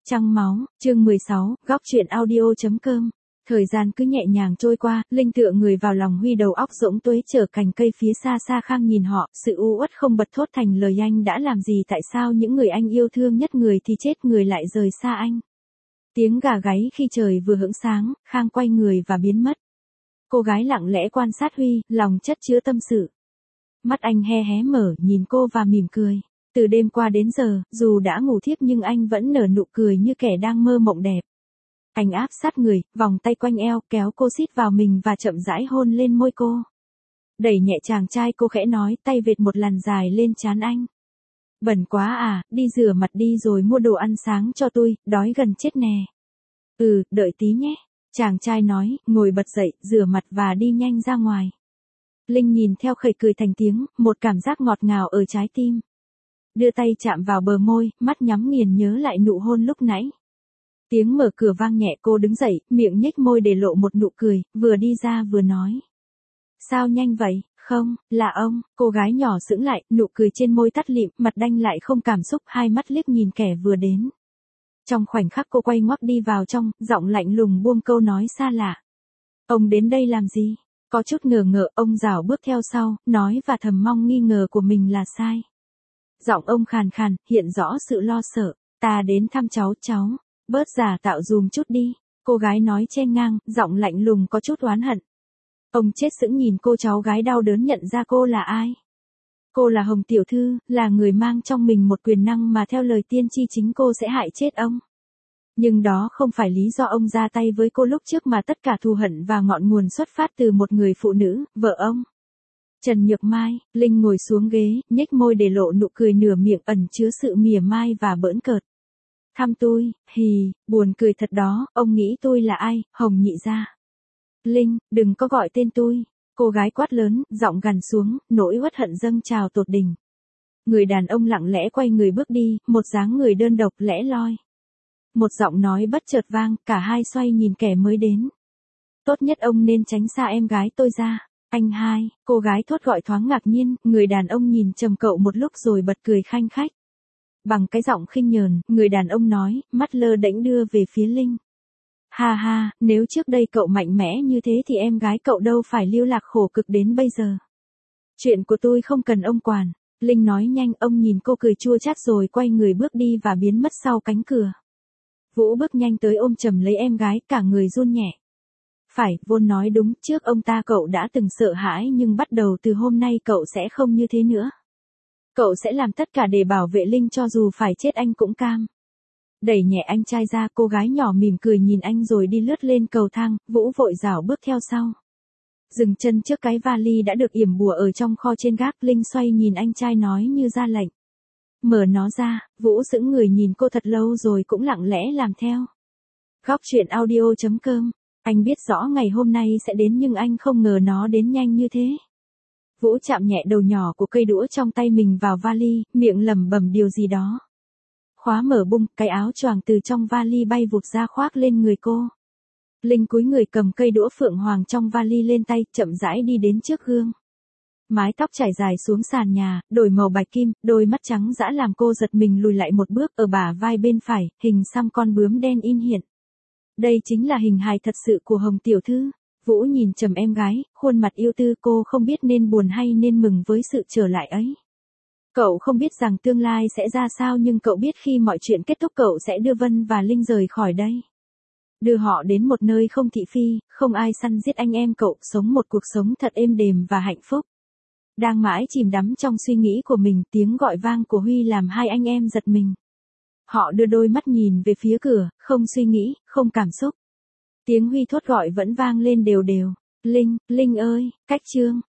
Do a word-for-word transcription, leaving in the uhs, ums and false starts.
Trăng máu, chương mười sáu, góc truyện audio.com. Thời gian cứ nhẹ nhàng trôi qua, Linh tựa người vào lòng Huy đầu óc rỗng tuế chở cành cây phía xa xa Khang nhìn họ, sự u uất không bật thốt thành lời anh đã làm gì tại sao những người anh yêu thương nhất người thì chết người lại rời xa anh. Tiếng gà gáy khi trời vừa hửng sáng, Khang quay người và biến mất. Cô gái lặng lẽ quan sát Huy, lòng chất chứa tâm sự. Mắt anh hé hé mở nhìn cô và mỉm cười. Từ đêm qua đến giờ, dù đã ngủ thiếp nhưng anh vẫn nở nụ cười như kẻ đang mơ mộng đẹp. Anh áp sát người, vòng tay quanh eo, kéo cô xít vào mình và chậm rãi hôn lên môi cô. Đẩy nhẹ chàng trai cô khẽ nói, tay vệt một làn dài lên trán anh. Bẩn quá à, đi rửa mặt đi rồi mua đồ ăn sáng cho tôi, đói gần chết nè. Ừ, đợi tí nhé. Chàng trai nói, ngồi bật dậy, rửa mặt và đi nhanh ra ngoài. Linh nhìn theo khẩy cười thành tiếng, một cảm giác ngọt ngào ở trái tim. Đưa tay chạm vào bờ môi, mắt nhắm nghiền nhớ lại nụ hôn lúc nãy. Tiếng mở cửa vang nhẹ, cô đứng dậy, miệng nhếch môi để lộ một nụ cười, vừa đi ra vừa nói. Sao nhanh vậy, không, là ông, cô gái nhỏ sững lại, nụ cười trên môi tắt lịm, mặt đanh lại không cảm xúc, hai mắt liếc nhìn kẻ vừa đến. Trong khoảnh khắc cô quay ngoắt đi vào trong, giọng lạnh lùng buông câu nói xa lạ. Ông đến đây làm gì? Có chút ngờ ngợ, ông rảo bước theo sau, nói và thầm mong nghi ngờ của mình là sai. Giọng ông khàn khàn, hiện rõ sự lo sợ. Ta đến thăm cháu, cháu. Bớt giả tạo dùm chút đi. Cô gái nói chen ngang, giọng lạnh lùng có chút oán hận. Ông chết sững nhìn cô cháu gái đau đớn nhận ra cô là ai. Cô là Hồng Tiểu Thư, là người mang trong mình một quyền năng mà theo lời tiên tri chính cô sẽ hại chết ông. Nhưng đó không phải lý do ông ra tay với cô lúc trước mà tất cả thù hận và ngọn nguồn xuất phát từ một người phụ nữ, vợ ông. Trần Nhược Mai, Linh ngồi xuống ghế, nhếch môi để lộ nụ cười nửa miệng ẩn chứa sự mỉa mai và bỡn cợt. Thăm tôi, hì, buồn cười thật đó, ông nghĩ tôi là ai, Hồng nhị gia. Linh, đừng có gọi tên tôi. Cô gái quát lớn, giọng gằn xuống, nỗi uất hận dâng trào tột đỉnh. Người đàn ông lặng lẽ quay người bước đi, một dáng người đơn độc lẻ loi. Một giọng nói bất chợt vang, cả hai xoay nhìn kẻ mới đến. Tốt nhất ông nên tránh xa em gái tôi ra. Anh hai, cô gái thốt gọi thoáng ngạc nhiên, người đàn ông nhìn trầm cậu một lúc rồi bật cười khanh khách. Bằng cái giọng khinh nhờn, người đàn ông nói, mắt lơ đễnh đưa về phía Linh. Ha ha, nếu trước đây cậu mạnh mẽ như thế thì em gái cậu đâu phải lưu lạc khổ cực đến bây giờ. Chuyện của tôi không cần ông quản. Linh nói nhanh, ông nhìn cô cười chua chát rồi quay người bước đi và biến mất sau cánh cửa. Vũ bước nhanh tới ôm chầm lấy em gái, cả người run nhẹ. Phải, Vôn nói đúng, trước ông ta cậu đã từng sợ hãi nhưng bắt đầu từ hôm nay cậu sẽ không như thế nữa. Cậu sẽ làm tất cả để bảo vệ Linh cho dù phải chết anh cũng cam. Đẩy nhẹ anh trai ra, cô gái nhỏ mỉm cười nhìn anh rồi đi lướt lên cầu thang, Vũ vội rảo bước theo sau. Dừng chân trước cái vali đã được yểm bùa ở trong kho trên gác, Linh xoay nhìn anh trai nói như ra lệnh. Mở nó ra, Vũ sững người nhìn cô thật lâu rồi cũng lặng lẽ làm theo. Góc truyện audio.com. Anh biết rõ ngày hôm nay sẽ đến nhưng anh không ngờ nó đến nhanh như thế. Vũ chạm nhẹ đầu nhỏ của cây đũa trong tay mình vào vali, miệng lẩm bẩm điều gì đó. Khóa mở bung, cái áo choàng từ trong vali bay vụt ra khoác lên người cô. Linh cúi người cầm cây đũa phượng hoàng trong vali lên tay, chậm rãi đi đến trước gương. Mái tóc trải dài xuống sàn nhà, đổi màu bạch kim, đôi mắt trắng dã làm cô giật mình lùi lại một bước, ở bả vai bên phải, hình xăm con bướm đen in hiện. Đây chính là hình hài thật sự của Hồng Tiểu Thư. Vũ nhìn trầm em gái, khuôn mặt yêu tư, cô không biết nên buồn hay nên mừng với sự trở lại ấy. Cậu không biết rằng tương lai sẽ ra sao nhưng cậu biết khi mọi chuyện kết thúc cậu sẽ đưa Vân và Linh rời khỏi đây. Đưa họ đến một nơi không thị phi, không ai săn giết anh em cậu, sống một cuộc sống thật êm đềm và hạnh phúc. Đang mãi chìm đắm trong suy nghĩ của mình, tiếng gọi vang của Huy làm hai anh em giật mình. Họ đưa đôi mắt nhìn về phía cửa, không suy nghĩ, không cảm xúc. Tiếng Huy thốt gọi vẫn vang lên đều đều. Linh, Linh ơi, cách chương.